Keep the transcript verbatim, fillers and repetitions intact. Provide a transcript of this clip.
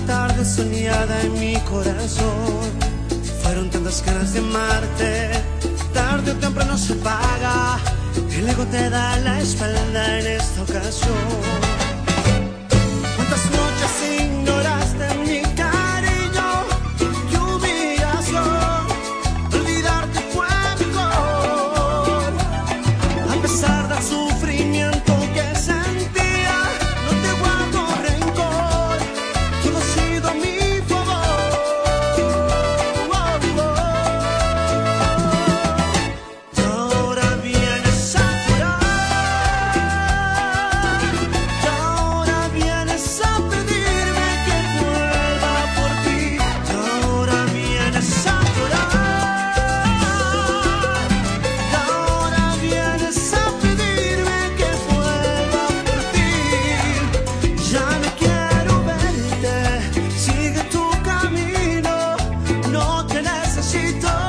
tarde soñada en mi corazón. Fueron tantas ganas de amarte, tarde o temprano se paga. El ego te da la espalda en esta ocasión. ¿Cuántas noches ignoraste mi cariño? ¡Qué humillación! Olvidarte fue mejor. A pesar del sufrimiento que sentía, no te guardo rencor. Todo ha sido a mi favor. Y ahora vienes a llorar. Y ahora vienes a pedirme que vuelva por ti. Y ahora vienes a llorar. Y ahora vienes a pedirme que vuelva por ti. Ya no quiero verte, sigue tu camino, no te necesito.